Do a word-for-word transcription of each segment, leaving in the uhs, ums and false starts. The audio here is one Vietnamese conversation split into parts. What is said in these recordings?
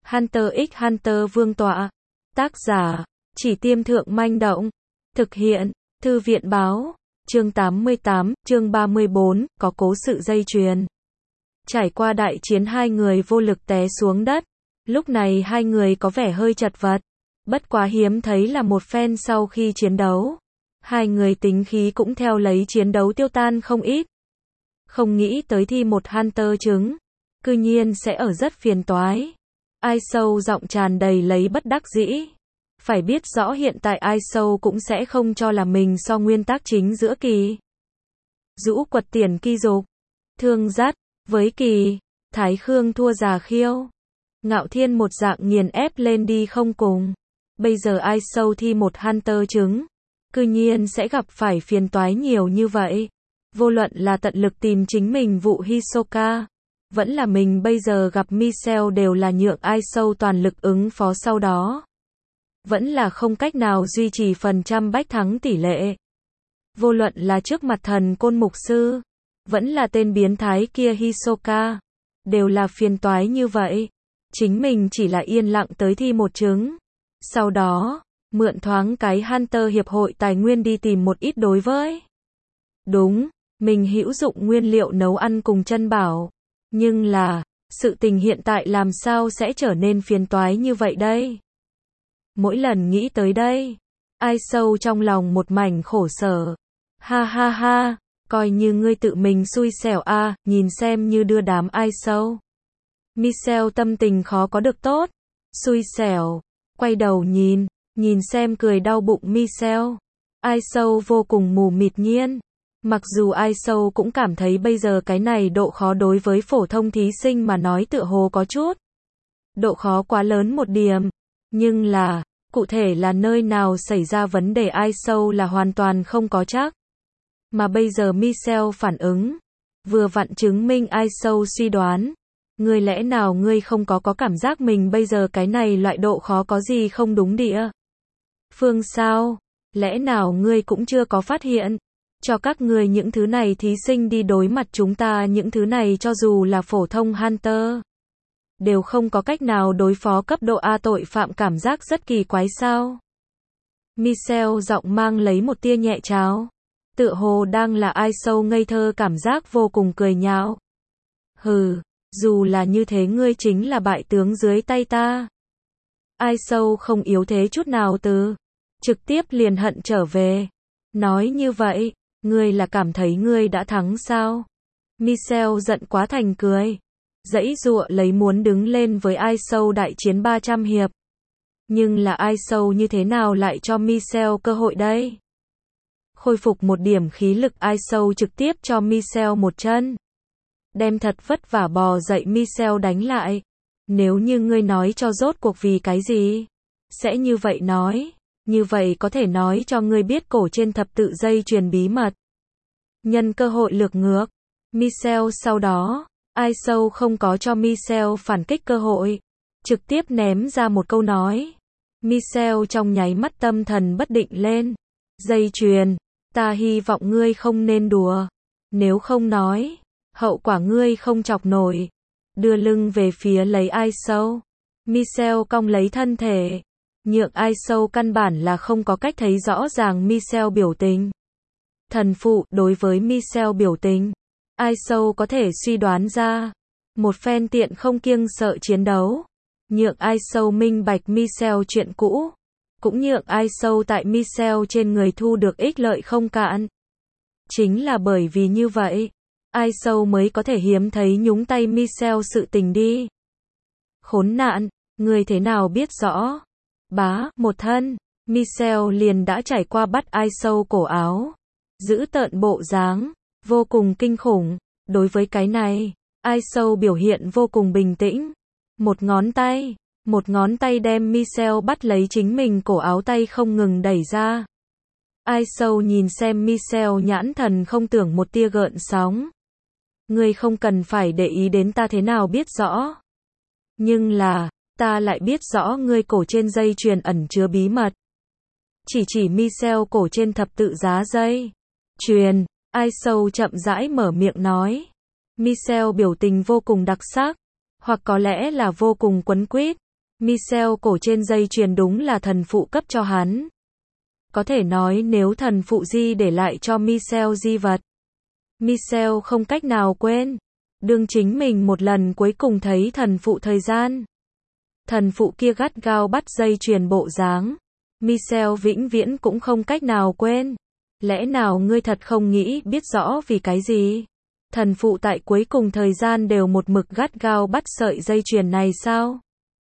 Hunter x Hunter vương tọa. Tác giả, Chỉ Tiêm Thượng Manh Động. Thực hiện, Thư viện báo. Chương tám mươi tám, chương ba mươi bốn, có cố sự dây chuyền. Trải qua đại chiến hai người vô lực té xuống đất. Lúc này hai người có vẻ hơi chật vật. Bất quá hiếm thấy là một phen sau khi chiến đấu. Hai người tính khí cũng theo lấy chiến đấu tiêu tan không ít. Không nghĩ tới thi một Hunter trứng. Cư nhiên sẽ ở rất phiền toái. Ai sâu giọng tràn đầy lấy bất đắc dĩ. Phải biết rõ hiện tại ai sâu cũng sẽ không cho là mình so nguyên tác chính giữa kỳ. Dũ quật tiền kỳ dục. Thương dắt. Với kỳ. Thái Khương thua già khiêu. Ngạo Thiên một dạng nghiền ép lên đi không cùng. Bây giờ ai sâu thi một Hunter trứng. Cư nhiên sẽ gặp phải phiền toái nhiều như vậy. Vô luận là tận lực tìm chính mình vụ Hisoka. Vẫn là mình bây giờ gặp Michelle đều là nhượng ai sâu toàn lực ứng phó sau đó. Vẫn là không cách nào duy trì phần trăm bách thắng tỷ lệ. Vô luận là trước mặt thần côn mục sư. Vẫn là tên biến thái kia Hisoka. Đều là phiền toái như vậy. Chính mình chỉ là yên lặng tới thi một trứng. Sau đó, mượn thoáng cái Hunter hiệp hội tài nguyên đi tìm một ít đối với. Đúng, mình hữu dụng nguyên liệu nấu ăn cùng chân bảo. Nhưng là, sự tình hiện tại làm sao sẽ trở nên phiền toái như vậy đây? Mỗi lần nghĩ tới đây, ai sâu trong lòng một mảnh khổ sở. Ha ha ha, coi như ngươi tự mình xui xẻo a, à, nhìn xem như đưa đám ai sâu. Michelle tâm tình khó có được tốt. Xui xẻo, quay đầu nhìn, nhìn xem cười đau bụng Michelle. Ai sâu vô cùng mù mịt nhiên. Mặc dù ai sâu cũng cảm thấy bây giờ cái này độ khó đối với phổ thông thí sinh mà nói tựa hồ có chút. Độ khó quá lớn một điểm. Nhưng là, cụ thể là nơi nào xảy ra vấn đề ai sâu là hoàn toàn không có chắc. Mà bây giờ Michelle phản ứng. Vừa vặn chứng minh ai sâu suy đoán. Ngươi lẽ nào ngươi không có có cảm giác mình bây giờ cái này loại độ khó có gì không đúng địa? Phương sao? Lẽ nào ngươi cũng chưa có phát hiện? Cho các ngươi những thứ này thí sinh đi đối mặt chúng ta những thứ này cho dù là phổ thông Hunter. Đều không có cách nào đối phó cấp độ A tội phạm cảm giác rất kỳ quái sao? Michelle giọng mang lấy một tia nhẹ cháo. Tựa hồ đang là ai sâu ngây thơ cảm giác vô cùng cười nhạo. Hừ, dù là như thế ngươi chính là bại tướng dưới tay ta. Ai sâu không yếu thế chút nào từ. Trực tiếp liền hận trở về. Nói như vậy, ngươi là cảm thấy ngươi đã thắng sao? Michelle giận quá thành cười. Dãy dụa lấy muốn đứng lên với ai sâu đại chiến ba trăm hiệp. Nhưng là ai sâu như thế nào lại cho Michelle cơ hội đây? Khôi phục một điểm khí lực ai sâu trực tiếp cho Michelle một chân. Đem thật vất vả bò dậy Michelle đánh lại. Nếu như ngươi nói cho rốt cuộc vì cái gì? Sẽ như vậy nói. Như vậy có thể nói cho ngươi biết cổ trên thập tự dây chuyền bí mật. Nhân cơ hội lược ngược. Michelle sau đó, ai sâu không có cho Michelle phản kích cơ hội. Trực tiếp ném ra một câu nói. Michelle trong nháy mắt tâm thần bất định lên. Dây chuyền, ta hy vọng ngươi không nên đùa. Nếu không nói, hậu quả ngươi không chọc nổi. Đưa lưng về phía lấy ai sâu. Michelle cong lấy thân thể. Nhượng ai sâu căn bản là không có cách thấy rõ ràng Michelle biểu tình. Thần phụ đối với Michelle biểu tình. Ai sâu có thể suy đoán ra. Một phen tiện không kiêng sợ chiến đấu. Nhượng ai sâu minh bạch Michelle chuyện cũ. Cũng nhượng ai sâu tại Michelle trên người thu được ích lợi không cạn. Chính là bởi vì như vậy. Ai sâu mới có thể hiếm thấy nhúng tay Michelle sự tình đi. Khốn nạn, người thế nào biết rõ? Bá, một thân, Michelle liền đã trải qua bắt ai sâu cổ áo. Giữ tợn bộ dáng, vô cùng kinh khủng. Đối với cái này, ai sâu biểu hiện vô cùng bình tĩnh. Một ngón tay, một ngón tay đem Michelle bắt lấy chính mình cổ áo tay không ngừng đẩy ra. Ai sâu nhìn xem Michelle nhãn thần không tưởng một tia gợn sóng. Ngươi không cần phải để ý đến ta thế nào biết rõ. Nhưng là, ta lại biết rõ ngươi cổ trên dây chuyền ẩn chứa bí mật. Chỉ chỉ Michelle cổ trên thập tự giá dây chuyền, ai sâu chậm rãi mở miệng nói. Michelle biểu tình vô cùng đặc sắc, hoặc có lẽ là vô cùng quấn quýt. Michelle cổ trên dây chuyền đúng là thần phụ cấp cho hắn. Có thể nói nếu thần phụ Di để lại cho Michelle di vật, Michelle không cách nào quên. Đương chính mình một lần cuối cùng thấy thần phụ thời gian. Thần phụ kia gắt gao bắt dây chuyền bộ dáng. Michelle vĩnh viễn cũng không cách nào quên. Lẽ nào ngươi thật không nghĩ biết rõ vì cái gì? Thần phụ tại cuối cùng thời gian đều một mực gắt gao bắt sợi dây chuyền này sao?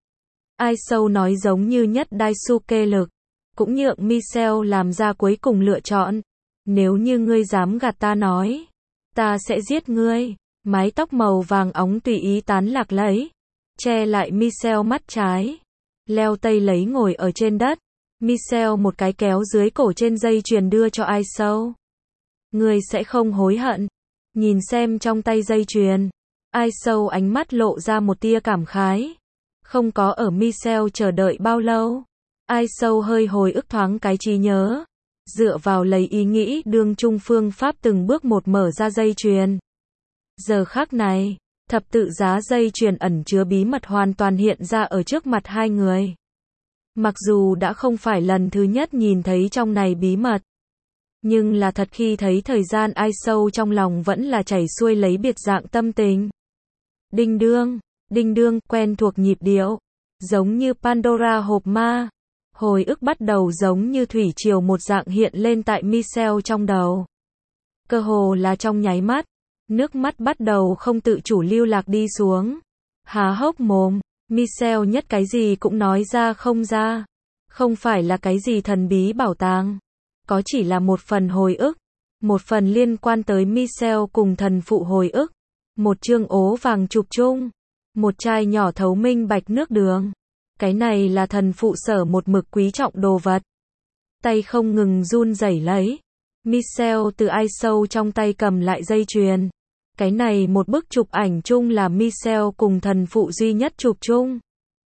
Ai sâu nói giống như nhất Daisuke lực. Cũng nhượng Michelle làm ra cuối cùng lựa chọn. Nếu như ngươi dám gạt ta nói, ta sẽ giết ngươi. Mái tóc màu vàng óng tùy ý tán lạc lấy, che lại Michelle mắt trái. Leo tây lấy ngồi ở trên đất. Michelle một cái kéo dưới cổ trên dây chuyền đưa cho Ai Sâu. Ngươi sẽ không hối hận. Nhìn xem trong tay dây chuyền. Ai Sâu ánh mắt lộ ra một tia cảm khái. Không có ở Michelle chờ đợi bao lâu. Ai Sâu hơi hồi ức thoáng cái trí nhớ. Dựa vào lấy ý nghĩ đương trung phương pháp từng bước một mở ra dây chuyền. Giờ khắc này, thập tự giá dây chuyền ẩn chứa bí mật hoàn toàn hiện ra ở trước mặt hai người. Mặc dù đã không phải lần thứ nhất nhìn thấy trong này bí mật, nhưng là thật khi thấy thời gian Ai Sâu trong lòng vẫn là chảy xuôi lấy biệt dạng tâm tình. Đinh đương, đinh đương, quen thuộc nhịp điệu, giống như Pandora hộp ma. Hồi ức bắt đầu giống như thủy triều một dạng hiện lên tại Michelle trong đầu. Cơ hồ là trong nháy mắt, nước mắt bắt đầu không tự chủ lưu lạc đi xuống. Há hốc mồm, Michelle nhất cái gì cũng nói ra không ra. Không phải là cái gì thần bí bảo tàng. Có chỉ là một phần hồi ức. Một phần liên quan tới Michelle cùng thần phụ hồi ức. Một chương ố vàng chụp chung. Một chai nhỏ thấu minh bạch nước đường. Cái này là thần phụ sở một mực quý trọng đồ vật. Tay không ngừng run rẩy lấy. Michelle từ Ai Sâu trong tay cầm lại dây chuyền. Cái này một bức chụp ảnh chung là Michelle cùng thần phụ duy nhất chụp chung.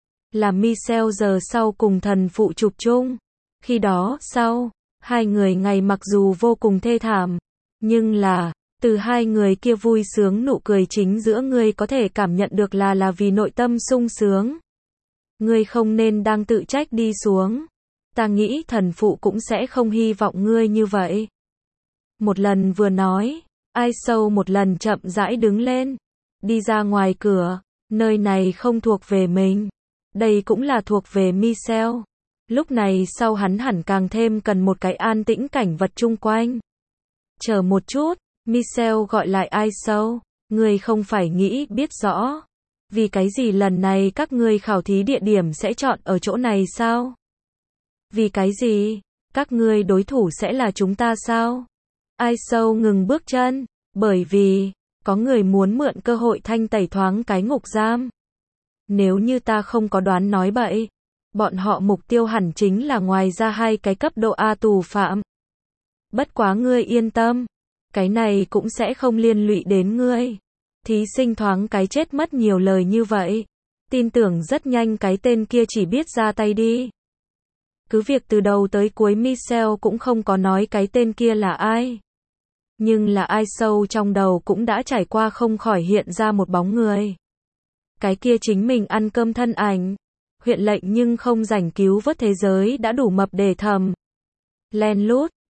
Là Michelle giờ sau cùng thần phụ chụp chung. Khi đó, sau, hai người ngày mặc dù vô cùng thê thảm, nhưng là, từ hai người kia vui sướng nụ cười chính giữa ngươi có thể cảm nhận được là là vì nội tâm sung sướng. Ngươi không nên đang tự trách đi xuống. Ta nghĩ thần phụ cũng sẽ không hy vọng ngươi như vậy. Một lần vừa nói, Ai Sâu một lần chậm rãi đứng lên, đi ra ngoài cửa. Nơi này không thuộc về mình, đây cũng là thuộc về Michelle. Lúc này sau hắn hẳn càng thêm cần một cái an tĩnh cảnh vật chung quanh. Chờ một chút, Michelle gọi lại Ai Sâu, ngươi không phải nghĩ biết rõ vì cái gì lần này các ngươi khảo thí địa điểm sẽ chọn ở chỗ này sao? Vì cái gì? Các ngươi đối thủ sẽ là chúng ta sao? Ai Sâu ngừng bước chân, bởi vì có người muốn mượn cơ hội thanh tẩy thoáng cái ngục giam. Nếu như ta không có đoán nói bậy, bọn họ mục tiêu hẳn chính là ngoài ra hai cái cấp độ A tù phạm. Bất quá ngươi yên tâm, cái này cũng sẽ không liên lụy đến ngươi. Thí sinh thoáng cái chết mất nhiều lời như vậy, tin tưởng rất nhanh cái tên kia chỉ biết ra tay đi. Cứ việc từ đầu tới cuối Michelle cũng không có nói cái tên kia là ai. Nhưng là Ai Sâu trong đầu cũng đã trải qua không khỏi hiện ra một bóng người. Cái kia chính mình ăn cơm thân ảnh. Huyện lệnh nhưng không rảnh cứu vớt thế giới đã đủ mập để thầm. Len lút,